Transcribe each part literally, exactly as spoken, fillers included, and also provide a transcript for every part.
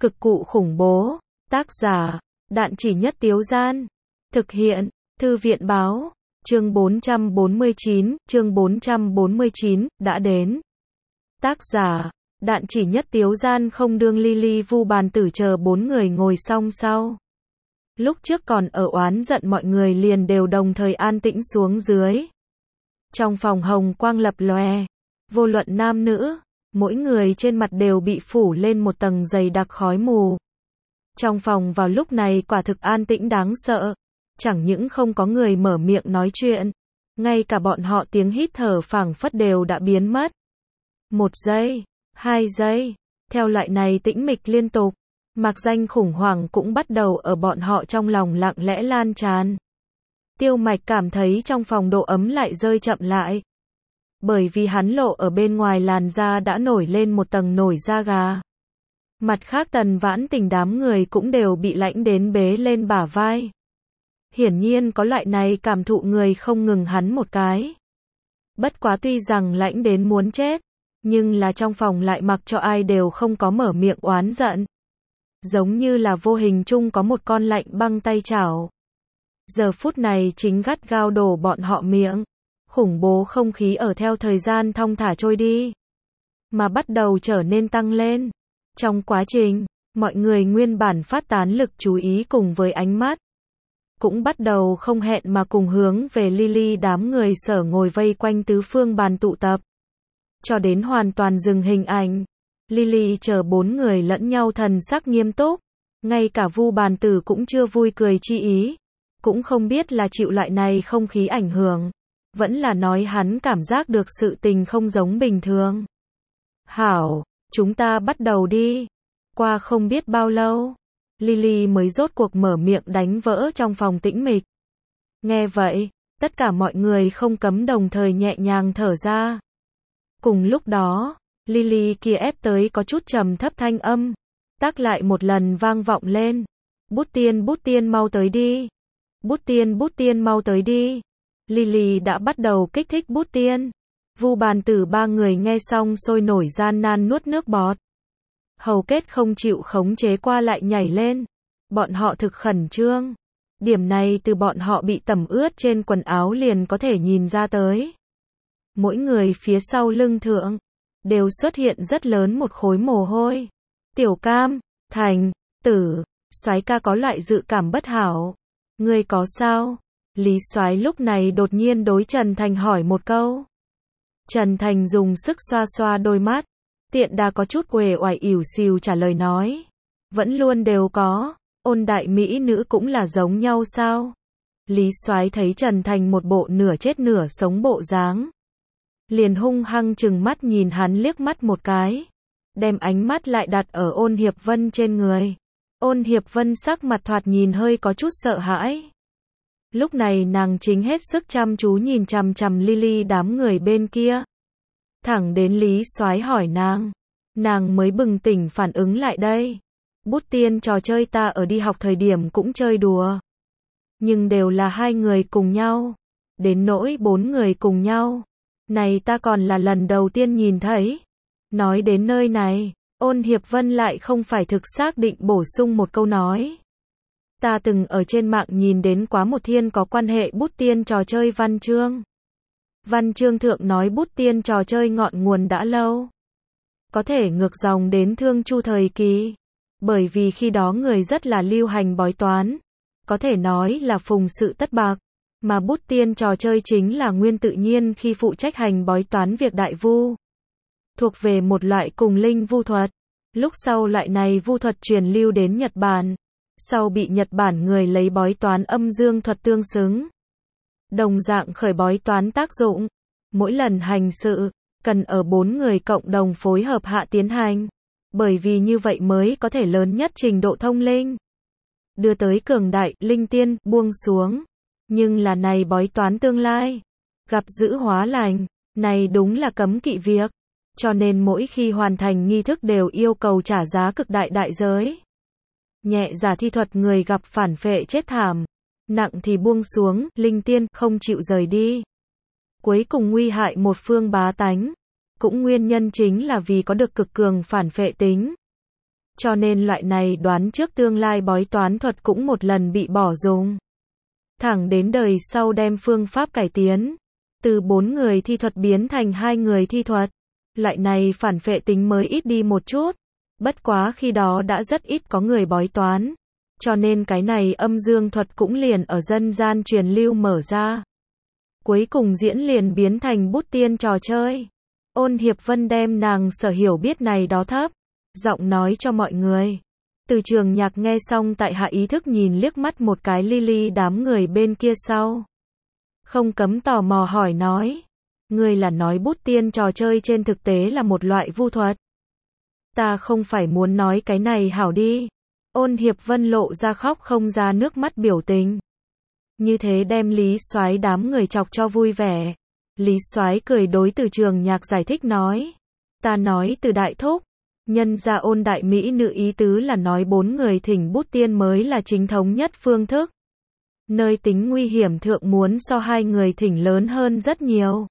Cực cụ khủng bố. Tác giả, Đạn Chỉ Nhất Tiếu Gian. Thực hiện, Thư viện báo. Chương bốn trăm bốn mươi chín, chương bốn trăm bốn mươi chín, đã đến. Tác giả, Đạn Chỉ Nhất Tiếu Gian. Không đương Lily Vu Bàn Tử chờ bốn người ngồi xong sau. Lúc trước còn ở oán giận mọi người liền đều đồng thời an tĩnh xuống dưới. Trong phòng hồng quang lập lòe, vô luận nam nữ, mỗi người trên mặt đều bị phủ lên một tầng dày đặc khói mù. Trong phòng vào lúc này quả thực an tĩnh đáng sợ, chẳng những không có người mở miệng nói chuyện, ngay cả bọn họ tiếng hít thở phảng phất đều đã biến mất. Một giây, hai giây, theo loại này tĩnh mịch liên tục, mạc danh khủng hoảng cũng bắt đầu ở bọn họ trong lòng lặng lẽ lan tràn. Tiêu Mạch cảm thấy trong phòng độ ấm lại rơi chậm lại. Bởi vì hắn lộ ở bên ngoài làn da đã nổi lên một tầng nổi da gà. Mặt khác Tần Vãn Tình đám người cũng đều bị lãnh đến bế lên bả vai. Hiển nhiên có loại này cảm thụ người không ngừng hắn một cái. Bất quá tuy rằng lãnh đến muốn chết, nhưng là trong phòng lại mặc cho ai đều không có mở miệng oán giận. Giống như là vô hình chung có một con lạnh băng tay chảo. Giờ phút này chính gắt gao đổ bọn họ miệng. Khủng bố không khí ở theo thời gian thong thả trôi đi, mà bắt đầu trở nên tăng lên. Trong quá trình, mọi người nguyên bản phát tán lực chú ý cùng với ánh mắt, cũng bắt đầu không hẹn mà cùng hướng về Lily đám người sở ngồi vây quanh tứ phương bàn tụ tập. Cho đến hoàn toàn dừng hình ảnh, Lily chờ bốn người lẫn nhau thần sắc nghiêm túc, ngay cả Vu Bàn Tử cũng chưa vui cười chi ý, cũng không biết là chịu loại này không khí ảnh hưởng, vẫn là nói hắn cảm giác được sự tình không giống bình thường. Hảo, chúng ta bắt đầu đi. Qua không biết bao lâu, Lily mới rốt cuộc mở miệng đánh vỡ trong phòng tĩnh mịch. Nghe vậy, tất cả mọi người không cấm đồng thời nhẹ nhàng thở ra. Cùng lúc đó, Lily kia ép tới có chút trầm thấp thanh âm, tác lại một lần vang vọng lên. Bút Tiên, Bút Tiên mau tới đi. Bút Tiên, Bút Tiên mau tới đi. Lily đã bắt đầu kích thích Bút Tiên. Vu Bàn Tử ba người nghe xong sôi nổi gian nan nuốt nước bọt. Hầu kết không chịu khống chế qua lại nhảy lên. Bọn họ thực khẩn trương. Điểm này từ bọn họ bị tẩm ướt trên quần áo liền có thể nhìn ra tới. Mỗi người phía sau lưng thượng, đều xuất hiện rất lớn một khối mồ hôi. Tiểu Cam, Thành, Tử, Soái ca có loại dự cảm bất hảo. Ngươi có sao? Lý Soái lúc này đột nhiên đối Trần Thành hỏi một câu. Trần Thành dùng sức xoa xoa đôi mắt, tiện đà có chút uể oải ỉu xìu trả lời nói. Vẫn luôn đều có, Ôn đại mỹ nữ cũng là giống nhau sao? Lý Soái thấy Trần Thành một bộ nửa chết nửa sống bộ dáng, liền hung hăng chừng mắt nhìn hắn liếc mắt một cái, đem ánh mắt lại đặt ở Ôn Hiệp Vân trên người. Ôn Hiệp Vân sắc mặt thoạt nhìn hơi có chút sợ hãi. Lúc này nàng chính hết sức chăm chú nhìn chằm chằm Lily đám người bên kia. Thẳng đến Lý Soái hỏi nàng, nàng mới bừng tỉnh phản ứng lại đây. Bút Tiên trò chơi ta ở đi học thời điểm cũng chơi đùa. Nhưng đều là hai người cùng nhau. Đến nỗi bốn người cùng nhau, này ta còn là lần đầu tiên nhìn thấy. Nói đến nơi này, Ôn Hiệp Vân lại không phải thực xác định bổ sung một câu nói. Ta từng ở trên mạng nhìn đến quá một thiên có quan hệ Bút Tiên trò chơi văn chương. Văn chương thượng nói Bút Tiên trò chơi ngọn nguồn đã lâu, có thể ngược dòng đến Thương Chu thời kỳ. Bởi vì khi đó người rất là lưu hành bói toán, có thể nói là phùng sự tất bạc, mà Bút Tiên trò chơi chính là nguyên tự nhiên khi phụ trách hành bói toán việc đại vu. Thuộc về một loại cùng linh vu thuật. Lúc sau loại này vu thuật truyền lưu đến Nhật Bản, sau bị Nhật Bản người lấy bói toán âm dương thuật tương xứng. Đồng dạng khởi bói toán tác dụng, mỗi lần hành sự, cần ở bốn người cộng đồng phối hợp hạ tiến hành, bởi vì như vậy mới có thể lớn nhất trình độ thông linh. Đưa tới cường đại, linh tiên, buông xuống. Nhưng là này bói toán tương lai, gặp dữ hóa lành, này đúng là cấm kỵ việc. Cho nên mỗi khi hoàn thành nghi thức đều yêu cầu trả giá cực đại đại giới. Nhẹ giả thi thuật người gặp phản phệ chết thảm, nặng thì buông xuống, linh tiên không chịu rời đi. Cuối cùng nguy hại một phương bá tánh, cũng nguyên nhân chính là vì có được cực cường phản phệ tính. cho nên loại này đoán trước tương lai bói toán thuật cũng một lần bị bỏ dùng. Thẳng đến đời sau đem phương pháp cải tiến, từ bốn người thi thuật biến thành hai người thi thuật. Loại này phản phệ tính mới ít đi một chút, bất quá khi đó đã rất ít có người bói toán, cho nên cái này âm dương thuật cũng liền ở dân gian truyền lưu mở ra. Cuối cùng diễn liền biến thành bút tiên trò chơi. Ôn Hiệp Vân đem nàng sở hiểu biết này đó thấp giọng nói cho mọi người. Từ Trường Nhạc nghe xong tại hạ ý thức nhìn liếc mắt một cái Lily đám người bên kia sau. Không cấm tò mò hỏi nói. Ngươi là nói bút tiên trò chơi trên thực tế là một loại vu thuật. Ta không phải muốn nói cái này hảo đi. Ôn Hiệp Vân lộ ra khóc không ra nước mắt biểu tình. Như thế đem Lý Soái đám người chọc cho vui vẻ. Lý Soái cười đối Từ Trường Nhạc giải thích nói. Ta nói Từ đại thúc. Nhân ra Ôn đại mỹ nữ ý tứ là nói bốn người thỉnh bút tiên mới là chính thống nhất phương thức. Nơi tính nguy hiểm thượng muốn so hai người thỉnh lớn hơn rất nhiều.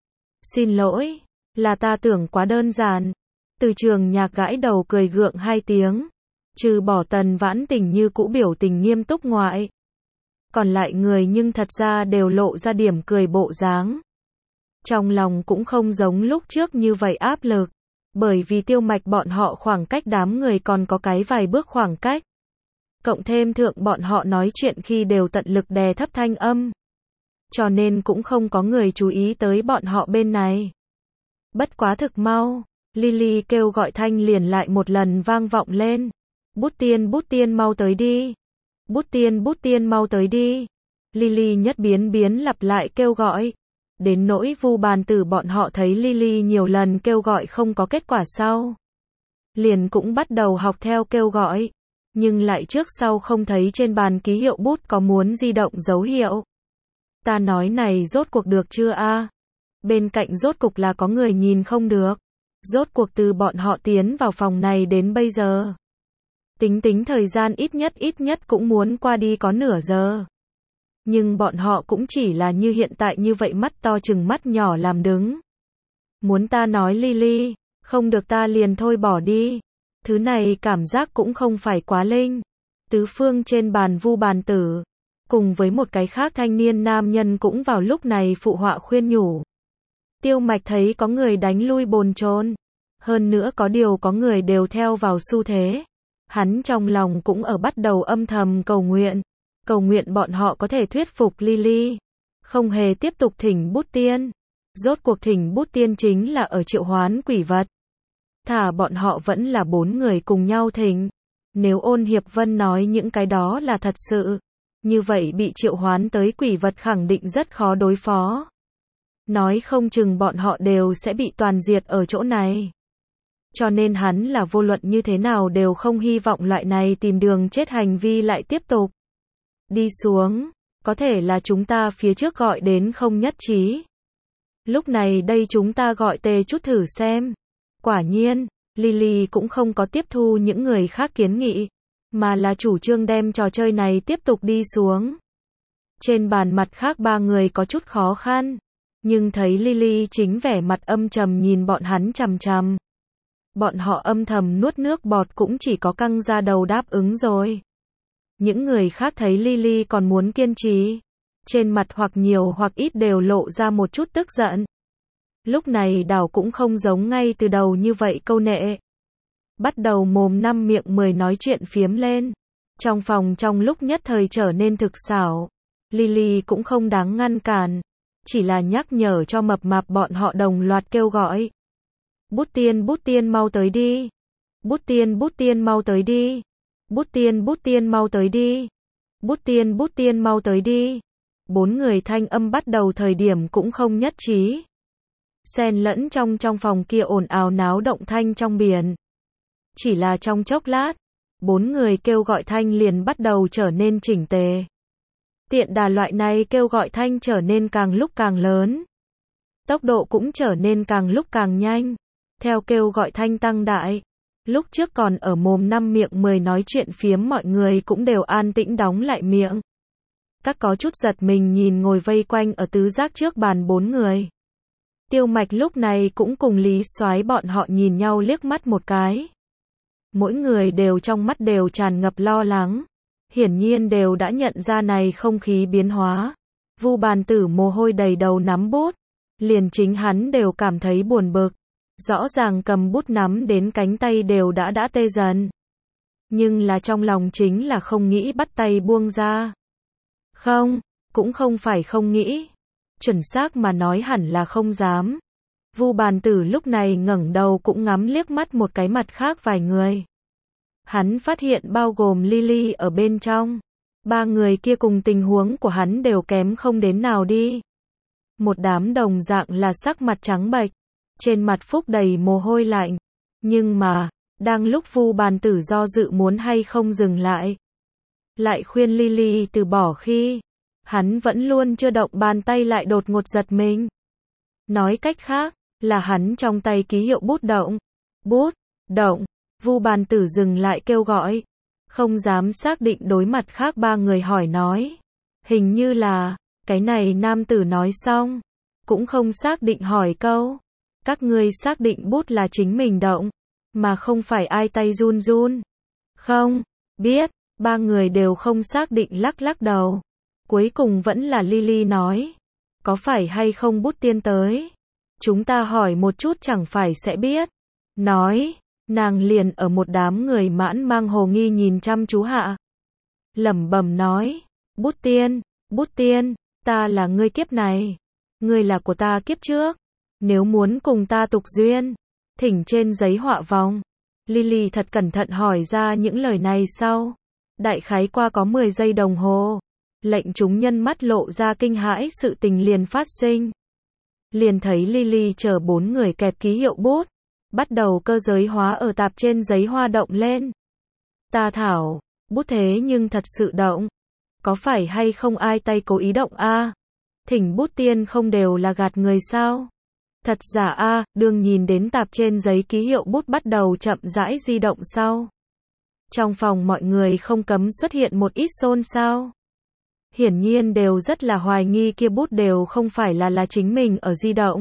Xin lỗi, là ta tưởng quá đơn giản. Từ Trường Nhạc gãi đầu cười gượng hai tiếng. Trừ bỏ Tần Vãn Tình như cũ biểu tình nghiêm túc ngoại. Còn lại người nhưng thật ra đều lộ ra điểm cười bộ dáng. Trong lòng cũng không giống lúc trước như vậy áp lực. Bởi vì Tiêu Mạch bọn họ khoảng cách đám người còn có cái vài bước khoảng cách. Cộng thêm thượng bọn họ nói chuyện khi đều tận lực đè thấp thanh âm. Cho nên cũng không có người chú ý tới bọn họ bên này. Bất quá thực mau, Lily kêu gọi thanh liền lại một lần vang vọng lên. Bút tiên bút tiên mau tới đi. Bút tiên bút tiên mau tới đi. Lily nhất biến biến lặp lại kêu gọi. Đến nỗi Vu Bàn Tử bọn họ thấy Lily nhiều lần kêu gọi không có kết quả sau. Liền cũng bắt đầu học theo kêu gọi. Nhưng lại trước sau không thấy trên bàn ký hiệu bút có muốn di động dấu hiệu. Ta nói này rốt cuộc được chưa a? Bên cạnh rốt cục là có người nhìn không được. Rốt cuộc từ bọn họ tiến vào phòng này đến bây giờ. Tính tính thời gian ít nhất ít nhất cũng muốn qua đi có nửa giờ. Nhưng bọn họ cũng chỉ là như hiện tại như vậy mắt to chừng mắt nhỏ làm đứng. Muốn ta nói Lily, không được ta liền thôi bỏ đi. Thứ này cảm giác cũng không phải quá linh. Tứ phương trên bàn Vu Bàn Tử, cùng với một cái khác thanh niên nam nhân cũng vào lúc này phụ họa khuyên nhủ. Tiêu Mạch thấy có người đánh lui bồn chồn. Hơn nữa có điều có người đều theo vào xu thế. Hắn trong lòng cũng ở bắt đầu âm thầm cầu nguyện. Cầu nguyện bọn họ có thể thuyết phục Lily. Không hề tiếp tục thỉnh bút tiên. Rốt cuộc thỉnh bút tiên chính là ở triệu hoán quỷ vật. Thả bọn họ vẫn là bốn người cùng nhau thỉnh. Nếu Ôn Hiệp Vân nói những cái đó là thật sự. Như vậy bị triệu hoán tới quỷ vật khẳng định rất khó đối phó. Nói không chừng bọn họ đều sẽ bị toàn diệt ở chỗ này. Cho nên hắn là vô luận như thế nào đều không hy vọng loại này tìm đường chết hành vi lại tiếp tục. Đi xuống, có thể là chúng ta phía trước gọi đến không nhất trí. Lúc này đây chúng ta gọi tề chút thử xem. Quả nhiên, Lily cũng không có tiếp thu những người khác kiến nghị, mà là chủ trương đem trò chơi này tiếp tục đi xuống. Trên bàn mặt khác ba người có chút khó khăn, nhưng thấy Lily chính vẻ mặt âm trầm nhìn bọn hắn chằm chằm. Bọn họ âm thầm nuốt nước bọt cũng chỉ có căng ra đầu đáp ứng rồi. Những người khác thấy Lily còn muốn kiên trì, trên mặt hoặc nhiều hoặc ít đều lộ ra một chút tức giận. Lúc này đảo cũng không giống ngay từ đầu như vậy câu nệ. Bắt đầu mồm năm miệng mười nói chuyện phiếm lên. Trong phòng trong lúc nhất thời trở nên thực xảo. Lily cũng không đáng ngăn cản, chỉ là nhắc nhở cho mập mạp bọn họ đồng loạt kêu gọi. Bút tiên bút tiên mau tới đi. Bút tiên bút tiên mau tới đi. Bút tiên bút tiên mau tới đi. Bút tiên bút tiên mau tới đi. Bốn người thanh âm bắt đầu thời điểm cũng không nhất trí. Xen lẫn trong trong phòng kia ồn ào náo động thanh trong biển. Chỉ là trong chốc lát, bốn người kêu gọi thanh liền bắt đầu trở nên chỉnh tề. Tiện đà loại này kêu gọi thanh trở nên càng lúc càng lớn. Tốc độ cũng trở nên càng lúc càng nhanh. Theo kêu gọi thanh tăng đại, lúc trước còn ở mồm năm miệng mười nói chuyện phiếm mọi người cũng đều an tĩnh đóng lại miệng. Các có chút giật mình nhìn ngồi vây quanh ở tứ giác trước bàn bốn người. Tiêu Mạch lúc này cũng cùng Lý Soái bọn họ nhìn nhau liếc mắt một cái. Mỗi người đều trong mắt đều tràn ngập lo lắng. Hiển nhiên đều đã nhận ra này không khí biến hóa. Vu Bàn Tử mồ hôi đầy đầu nắm bút. Liền chính hắn đều cảm thấy buồn bực. Rõ ràng cầm bút nắm đến cánh tay đều đã đã tê dần. Nhưng là trong lòng chính là không nghĩ bắt tay buông ra. Không, cũng không phải không nghĩ. Chuẩn xác mà nói hẳn là không dám. Vu Bàn Tử lúc này ngẩng đầu cũng ngắm liếc mắt một cái mặt khác vài người. Hắn phát hiện bao gồm Lily ở bên trong. Ba người kia cùng tình huống của hắn đều kém không đến nào đi. Một đám đồng dạng là sắc mặt trắng bệch, trên mặt phúc đầy mồ hôi lạnh. Nhưng mà, đang lúc Vu Bàn Tử do dự muốn hay không dừng lại, lại khuyên Lily từ bỏ khi, hắn vẫn luôn chưa động bàn tay lại đột ngột giật mình. Nói cách khác, là hắn trong tay ký hiệu bút động. Bút, động, Vu Bàn Tử dừng lại kêu gọi. Không dám xác định đối mặt khác ba người hỏi nói. Hình như là, cái này nam tử nói xong. Cũng không xác định hỏi câu. Các ngươi xác định bút là chính mình động, mà không phải ai tay run run. Không, biết, ba người đều không xác định lắc lắc đầu. Cuối cùng vẫn là Lily nói. Có phải hay không bút tiên tới? Chúng ta hỏi một chút chẳng phải sẽ biết. Nói, nàng liền ở một đám người mãn mang hồ nghi nhìn chăm chú hạ. Lẩm bẩm nói, bút tiên, bút tiên, ta là ngươi kiếp này. Ngươi là của ta kiếp trước. Nếu muốn cùng ta tục duyên, thỉnh trên giấy họa vòng. Lily thật cẩn thận hỏi ra những lời này sau. Đại khái qua có mười giây đồng hồ. Lệnh chúng nhân mắt lộ ra kinh hãi sự tình liền phát sinh. Liền thấy Lily chờ bốn người kẹp ký hiệu bút. Bắt đầu cơ giới hóa ở tạp trên giấy hoa động lên. Ta thảo, bút thế nhưng thật sự động. Có phải hay không ai tay cố ý động a? À? Thỉnh bút tiên không đều là gạt người sao? Thật giả a, à, đương nhìn đến tạp trên giấy ký hiệu bút bắt đầu chậm rãi di động sau. Trong phòng mọi người không cấm xuất hiện một ít xôn xao. Hiển nhiên đều rất là hoài nghi kia bút đều không phải là là chính mình ở di động,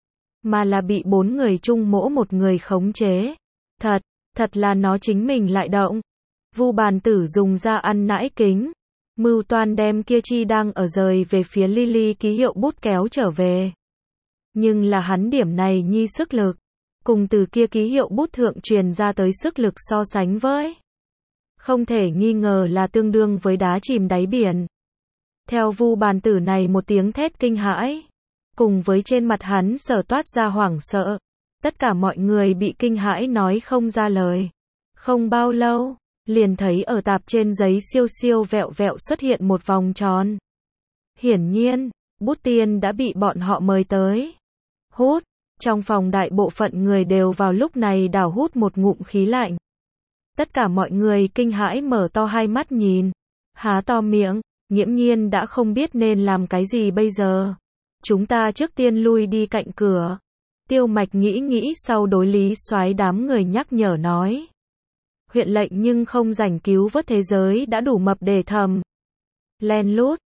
mà là bị bốn người chung mỗi một người khống chế. Thật, thật là nó chính mình lại động. Vu Bàn Tử dùng ra ăn nãi kính, mưu toan đem kia chi đang ở rời về phía Lily ký hiệu bút kéo trở về. Nhưng là hắn điểm này nhi sức lực, cùng từ kia ký hiệu bút thượng truyền ra tới sức lực so sánh với, không thể nghi ngờ là tương đương với đá chìm đáy biển. Theo Vu Bàn Tử này một tiếng thét kinh hãi, cùng với trên mặt hắn sở toát ra hoảng sợ, tất cả mọi người bị kinh hãi nói không ra lời. Không bao lâu, liền thấy ở tạp trên giấy siêu siêu vẹo vẹo xuất hiện một vòng tròn. Hiển nhiên, bút tiên đã bị bọn họ mời tới. Hút, trong phòng đại bộ phận người đều vào lúc này đảo hút một ngụm khí lạnh. Tất cả mọi người kinh hãi mở to hai mắt nhìn, há to miệng, nghiễm nhiên đã không biết nên làm cái gì bây giờ. Chúng ta trước tiên lui đi cạnh cửa. Tiêu Mạch nghĩ nghĩ sau đối Lý Soái đám người nhắc nhở nói. Huyện lệnh nhưng không rảnh cứu vớt thế giới đã đủ mập để thầm. Len lút,